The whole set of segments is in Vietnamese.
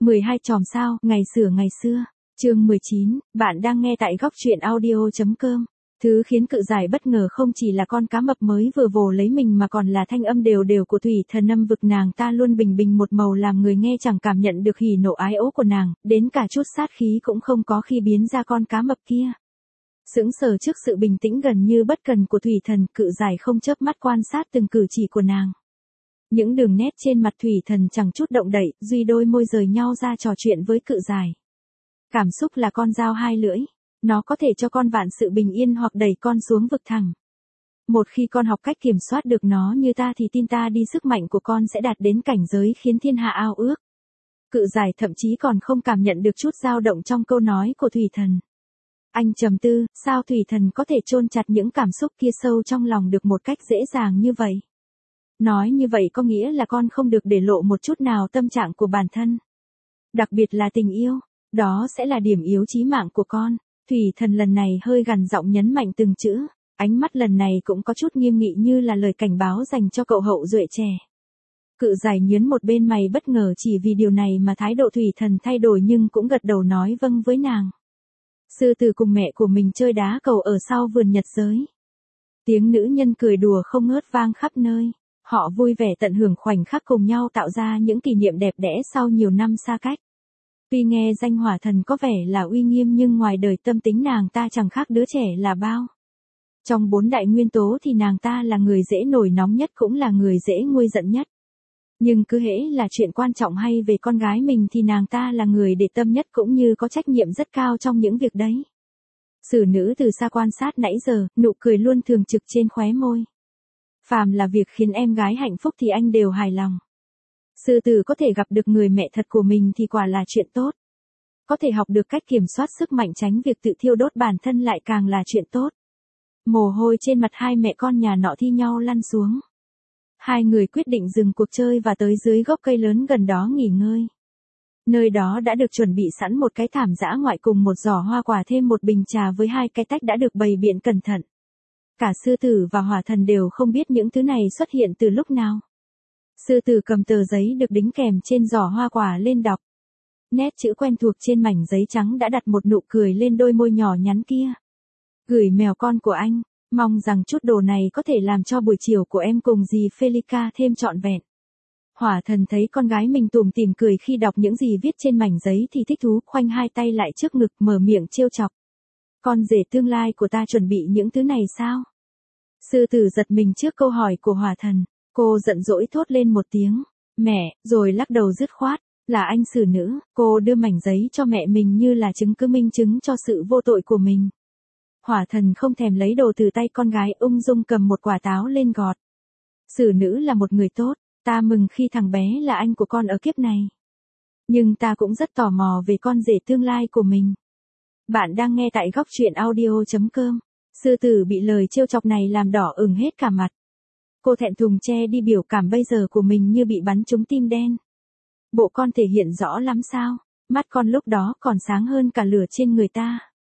12 chòm sao, ngày xưa. Chương 19, bạn đang nghe tại góc truyện audio.com. Thứ khiến Cự Giải bất ngờ không chỉ là con cá mập mới vừa vồ lấy mình mà còn là thanh âm đều đều của Thủy Thần âm vực, nàng ta luôn bình bình một màu làm người nghe chẳng cảm nhận được hỉ nộ ái ố của nàng, đến cả chút sát khí cũng không có khi biến ra con cá mập kia. Sững sờ trước sự bình tĩnh gần như bất cần của Thủy Thần, Cự Giải không chớp mắt quan sát từng cử chỉ của nàng. Những đường nét trên mặt Thủy Thần chẳng chút động đậy, duy đôi môi rời nhau ra trò chuyện với Cự Giải. Cảm xúc là con dao hai lưỡi, nó có thể cho con vạn sự bình yên hoặc đẩy con xuống vực thẳm. Một khi con học cách kiểm soát được nó như ta thì tin ta đi sức mạnh của con sẽ đạt đến cảnh giới khiến thiên hạ ao ước. Cự Giải thậm chí còn không cảm nhận được chút dao động trong câu nói của Thủy Thần. Anh trầm tư, sao Thủy Thần có thể chôn chặt những cảm xúc kia sâu trong lòng được một cách dễ dàng như vậy? Nói như vậy có nghĩa là con không được để lộ một chút nào tâm trạng của bản thân. Đặc biệt là tình yêu, đó sẽ là điểm yếu chí mạng của con. Thủy Thần lần này hơi gằn giọng nhấn mạnh từng chữ, ánh mắt lần này cũng có chút nghiêm nghị như là lời cảnh báo dành cho cậu hậu duệ trẻ. Cự Giải nhướng một bên mày bất ngờ chỉ vì điều này mà thái độ Thủy Thần thay đổi nhưng cũng gật đầu nói vâng với nàng. Sư tử cùng mẹ của mình chơi đá cầu ở sau vườn nhật giới. Tiếng nữ nhân cười đùa không ngớt vang khắp nơi. Họ vui vẻ tận hưởng khoảnh khắc cùng nhau tạo ra những kỷ niệm đẹp đẽ sau nhiều năm xa cách. Tuy nghe danh Hỏa Thần có vẻ là uy nghiêm nhưng ngoài đời tâm tính nàng ta chẳng khác đứa trẻ là bao. Trong 4 đại nguyên tố thì nàng ta là người dễ nổi nóng nhất cũng là người dễ nguôi giận nhất. Nhưng cứ hễ là chuyện quan trọng hay về con gái mình thì nàng ta là người để tâm nhất cũng như có trách nhiệm rất cao trong những việc đấy. Sử nữ từ xa quan sát nãy giờ, nụ cười luôn thường trực trên khóe môi. Phàm là việc khiến em gái hạnh phúc thì anh đều hài lòng. Sư tử có thể gặp được người mẹ thật của mình thì quả là chuyện tốt. Có thể học được cách kiểm soát sức mạnh tránh việc tự thiêu đốt bản thân lại càng là chuyện tốt. Mồ hôi trên mặt hai mẹ con nhà nọ thi nhau lăn xuống. Hai người quyết định dừng cuộc chơi và tới dưới gốc cây lớn gần đó nghỉ ngơi. Nơi đó đã được chuẩn bị sẵn một cái thảm dã ngoại cùng một giỏ hoa quả thêm một bình trà với 2 cái tách đã được bày biện cẩn thận. Cả sư tử và Hỏa Thần đều không biết những thứ này xuất hiện từ lúc nào. Sư tử cầm tờ giấy được đính kèm trên giỏ hoa quả lên đọc. Nét chữ quen thuộc trên mảnh giấy trắng đã đặt một nụ cười lên đôi môi nhỏ nhắn kia. Gửi mèo con của anh, mong rằng chút đồ này có thể làm cho buổi chiều của em cùng dì Felica thêm trọn vẹn. Hỏa Thần thấy con gái mình tủm tỉm cười khi đọc những gì viết trên mảnh giấy thì thích thú, khoanh hai tay lại trước ngực mở miệng trêu chọc. Con rể tương lai của ta chuẩn bị những thứ này sao? Sư tử giật mình trước câu hỏi của Hỏa Thần, cô giận dỗi thốt lên một tiếng, mẹ, rồi lắc đầu dứt khoát, là anh xử nữ, cô đưa mảnh giấy cho mẹ mình như là chứng cứ minh chứng cho sự vô tội của mình. Hỏa Thần không thèm lấy đồ từ tay con gái, ung dung cầm một quả táo lên gọt. Xử nữ là một người tốt, ta mừng khi thằng bé là anh của con ở kiếp này. Nhưng ta cũng rất tò mò về con rể tương lai của mình. Bạn đang nghe tại góc truyện audio.com. Sư tử bị lời trêu chọc này làm đỏ ửng hết cả mặt. Cô thẹn thùng che đi biểu cảm bây giờ của mình như bị bắn trúng tim đen. Bộ con thể hiện rõ lắm sao, mắt con lúc đó còn sáng hơn cả lửa trên người ta.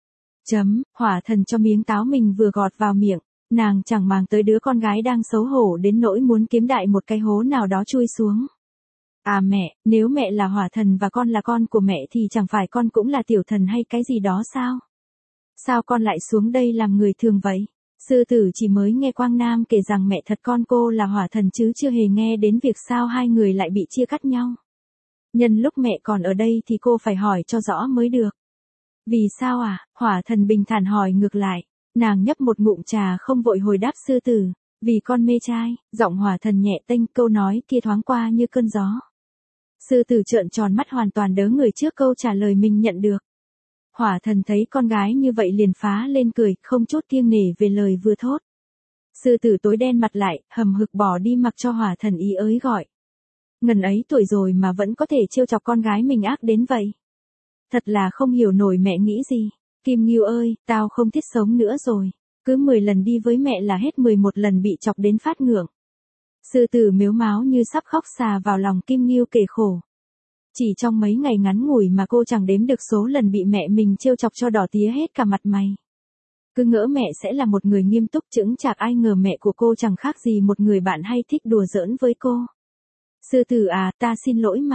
Hỏa Thần cho miếng táo mình vừa gọt vào miệng, nàng chẳng màng tới đứa con gái đang xấu hổ đến nỗi muốn kiếm đại một cái hố nào đó chui xuống. À mẹ, nếu mẹ là Hỏa Thần và con là con của mẹ thì chẳng phải con cũng là tiểu thần hay cái gì đó sao? Sao con lại xuống đây làm người thường vậy? Sư tử chỉ mới nghe Quang Nam kể rằng mẹ thật con cô là Hỏa Thần chứ chưa hề nghe đến việc sao hai người lại bị chia cắt nhau. Nhân lúc mẹ còn ở đây thì cô phải hỏi cho rõ mới được. Vì sao à? Hỏa Thần bình thản hỏi ngược lại. Nàng nhấp một ngụm trà không vội hồi đáp sư tử. Vì con mê trai, giọng Hỏa Thần nhẹ tênh, câu nói kia thoáng qua như cơn gió. Sư tử trợn tròn mắt hoàn toàn đớ người trước câu trả lời mình nhận được. Hỏa Thần thấy con gái như vậy liền phá lên cười, không chút kiêng nể về lời vừa thốt. Sư tử tối đen mặt lại, hầm hực bỏ đi mặc cho Hỏa Thần ý ới gọi. Ngần ấy tuổi rồi mà vẫn có thể trêu chọc con gái mình ác đến vậy. Thật là không hiểu nổi mẹ nghĩ gì. Kim Ngưu ơi, tao không thiết sống nữa rồi. Cứ 10 lần đi với mẹ là hết 11 lần bị chọc đến phát ngượng. Sư tử mếu máo như sắp khóc xà vào lòng Kim Ngưu kể khổ. Chỉ trong mấy ngày ngắn ngủi mà cô chẳng đếm được số lần bị mẹ mình trêu chọc cho đỏ tía hết cả mặt mày. Cứ ngỡ mẹ sẽ là một người nghiêm túc chững chạc, ai ngờ mẹ của cô chẳng khác gì một người bạn hay thích đùa giỡn với cô. Sư tử à, ta xin lỗi mà.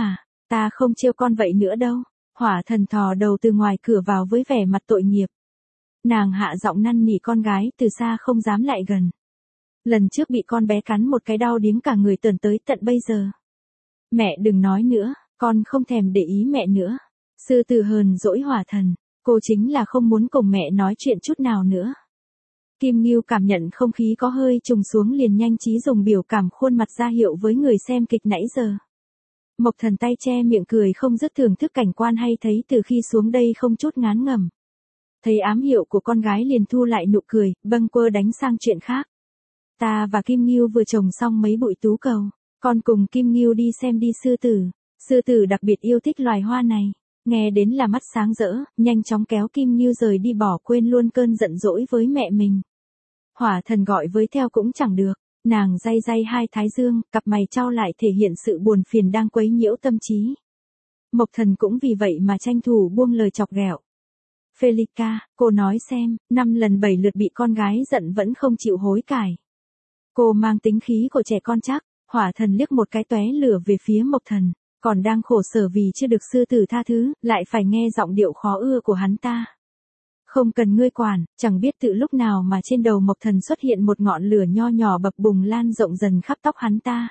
Ta không trêu con vậy nữa đâu. Hỏa thần thò đầu từ ngoài cửa vào với vẻ mặt tội nghiệp. Nàng hạ giọng năn nỉ con gái từ xa không dám lại gần. Lần trước bị con bé cắn một cái đau điếng cả người tởn tới tận bây giờ. Mẹ đừng nói nữa, con không thèm để ý mẹ nữa. Sư tử hờn dỗi hỏa thần, cô chính là không muốn cùng mẹ nói chuyện chút nào nữa. Kim Ngưu cảm nhận không khí có hơi trùng xuống liền nhanh trí dùng biểu cảm khuôn mặt ra hiệu với người xem kịch nãy giờ. Mộc Thần tay che miệng cười không dứt thưởng thức cảnh quan hay thấy từ khi xuống đây không chút ngán ngẩm. Thấy ám hiệu của con gái liền thu lại nụ cười, bâng quơ đánh sang chuyện khác. Ta và Kim Ngưu vừa trồng xong mấy bụi tú cầu, con cùng Kim Ngưu đi xem đi sư tử. Sư tử đặc biệt yêu thích loài hoa này. Nghe đến là mắt sáng rỡ, nhanh chóng kéo Kim Ngưu rời đi bỏ quên luôn cơn giận dỗi với mẹ mình. Hỏa thần gọi với theo cũng chẳng được, nàng day day hai thái dương, cặp mày trao lại thể hiện sự buồn phiền đang quấy nhiễu tâm trí. Mộc Thần cũng vì vậy mà tranh thủ buông lời chọc ghẹo. Felica, cô nói xem, 5 lần 7 lượt bị con gái giận vẫn không chịu hối cải. Cô mang tính khí của trẻ con chắc. Hỏa thần liếc một cái tóe lửa về phía Mộc Thần, còn đang khổ sở vì chưa được sư tử tha thứ, lại phải nghe giọng điệu khó ưa của hắn ta. Không cần ngươi quản, chẳng biết từ lúc nào mà trên đầu Mộc Thần xuất hiện một ngọn lửa nho nhỏ bập bùng lan rộng dần khắp tóc hắn ta.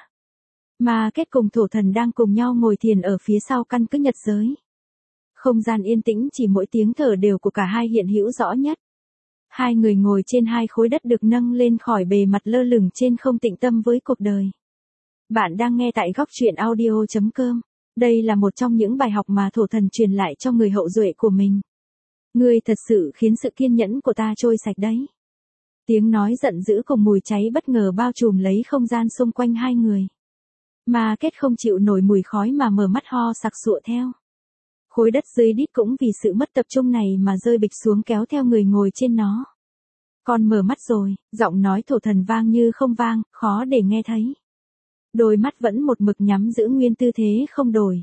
Mà kết cùng thổ thần đang cùng nhau ngồi thiền ở phía sau căn cứ nhật giới. Không gian yên tĩnh chỉ mỗi tiếng thở đều của cả hai hiện hữu rõ nhất. Hai người ngồi trên hai khối đất được nâng lên khỏi bề mặt lơ lửng trên không tĩnh tâm với cuộc đời. Bạn đang nghe tại góc truyện audio.com. Đây là một trong những bài học mà thổ thần truyền lại cho người hậu duệ của mình. Ngươi thật sự khiến sự kiên nhẫn của ta trôi sạch đấy. Tiếng nói giận dữ cùng mùi cháy bất ngờ bao trùm lấy không gian xung quanh hai người. Mà kết không chịu nổi mùi khói mà mở mắt ho sặc sụa theo. Khối đất dưới đít cũng vì sự mất tập trung này mà rơi bịch xuống kéo theo người ngồi trên nó. Con mở mắt rồi, giọng nói thổ thần vang như không vang, khó để nghe thấy. Đôi mắt vẫn một mực nhắm giữ nguyên tư thế không đổi.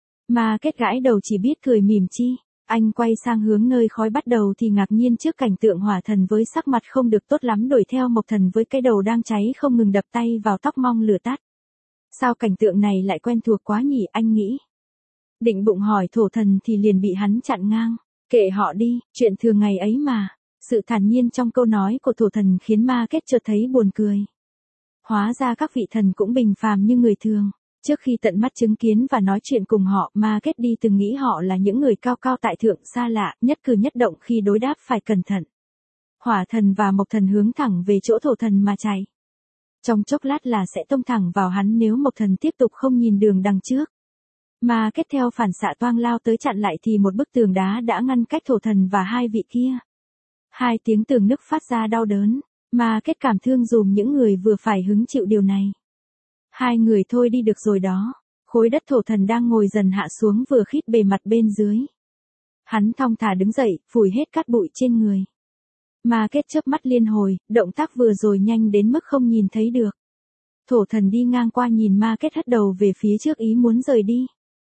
Mà kết gãi đầu chỉ biết cười mỉm chi. Anh quay sang hướng nơi khói bắt đầu thì ngạc nhiên trước cảnh tượng hỏa thần với sắc mặt không được tốt lắm đuổi theo Mộc Thần với cái đầu đang cháy không ngừng đập tay vào tóc mong lửa tắt. Sao cảnh tượng này lại quen thuộc quá nhỉ, anh nghĩ. Định bụng hỏi thổ thần thì liền bị hắn chặn ngang. Kệ họ đi, chuyện thường ngày ấy mà. Sự thản nhiên trong câu nói của thổ thần khiến Ma Kết chợt thấy buồn cười. Hóa ra các vị thần cũng bình phàm như người thường. Trước khi tận mắt chứng kiến và nói chuyện cùng họ, Ma Kết đi từng nghĩ họ là những người cao cao tại thượng xa lạ, nhất cử nhất động khi đối đáp phải cẩn thận. Hỏa thần và Mộc Thần hướng thẳng về chỗ thổ thần mà chạy. Trong chốc lát là sẽ tông thẳng vào hắn nếu Mộc Thần tiếp tục không nhìn đường đằng trước. Ma Kết theo phản xạ toang lao tới chặn lại thì một bức tường đá đã ngăn cách thổ thần và hai vị kia. Hai tiếng tường nứt phát ra đau đớn. Ma Kết cảm thương dùm những người vừa phải hứng chịu điều này. Hai người thôi đi được rồi đó. Khối đất thổ thần đang ngồi dần hạ xuống vừa khít bề mặt bên dưới. Hắn thong thả đứng dậy, phủi hết cát bụi trên người. Ma Kết chớp mắt liên hồi, động tác vừa rồi nhanh đến mức không nhìn thấy được. Thổ thần đi ngang qua nhìn Ma Kết hất đầu về phía trước ý muốn rời đi.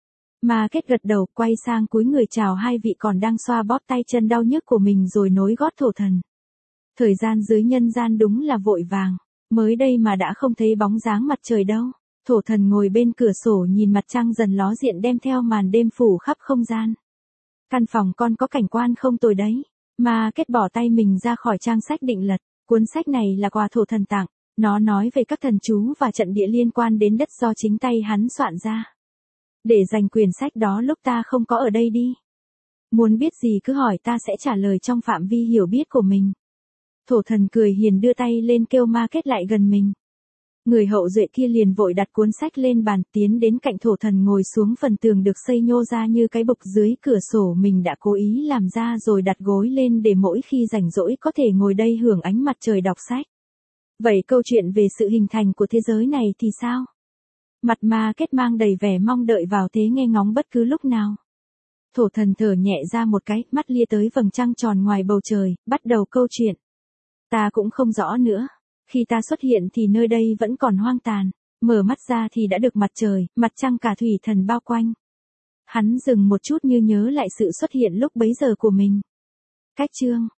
Ma Kết gật đầu, quay sang cúi người chào hai vị còn đang xoa bóp tay chân đau nhức của mình rồi nối gót thổ thần. Thời gian dưới nhân gian đúng là vội vàng. Mới đây mà đã không thấy bóng dáng mặt trời đâu. Thổ thần ngồi bên cửa sổ nhìn mặt trăng dần ló diện đem theo màn đêm phủ khắp không gian. Căn phòng con có cảnh quan không tồi đấy. Ma Kết bỏ tay mình ra khỏi trang sách định lật. Cuốn sách này là quà thổ thần tặng. Nó nói về các thần chú và trận địa liên quan đến đất do chính tay hắn soạn ra. Để dành quyển sách đó lúc ta không có ở đây đi. Muốn biết gì cứ hỏi ta sẽ trả lời trong phạm vi hiểu biết của mình. Thổ thần cười hiền đưa tay lên kêu Ma Kết lại gần mình. Người hậu duệ kia liền vội đặt cuốn sách lên bàn tiến đến cạnh thổ thần ngồi xuống phần tường được xây nhô ra như cái bục dưới cửa sổ mình đã cố ý làm ra rồi đặt gối lên để mỗi khi rảnh rỗi có thể ngồi đây hưởng ánh mặt trời đọc sách. Vậy câu chuyện về sự hình thành của thế giới này thì sao? Mặt Ma Kết mang đầy vẻ mong đợi vào thế nghe ngóng bất cứ lúc nào. Thổ thần thở nhẹ ra một cái, mắt lia tới vầng trăng tròn ngoài bầu trời, bắt đầu câu chuyện. Ta cũng không rõ nữa. Khi ta xuất hiện thì nơi đây vẫn còn hoang tàn. Mở mắt ra thì đã được mặt trời, mặt trăng cả thủy thần bao quanh. Hắn dừng một chút như nhớ lại sự xuất hiện lúc bấy giờ của mình. Cách chương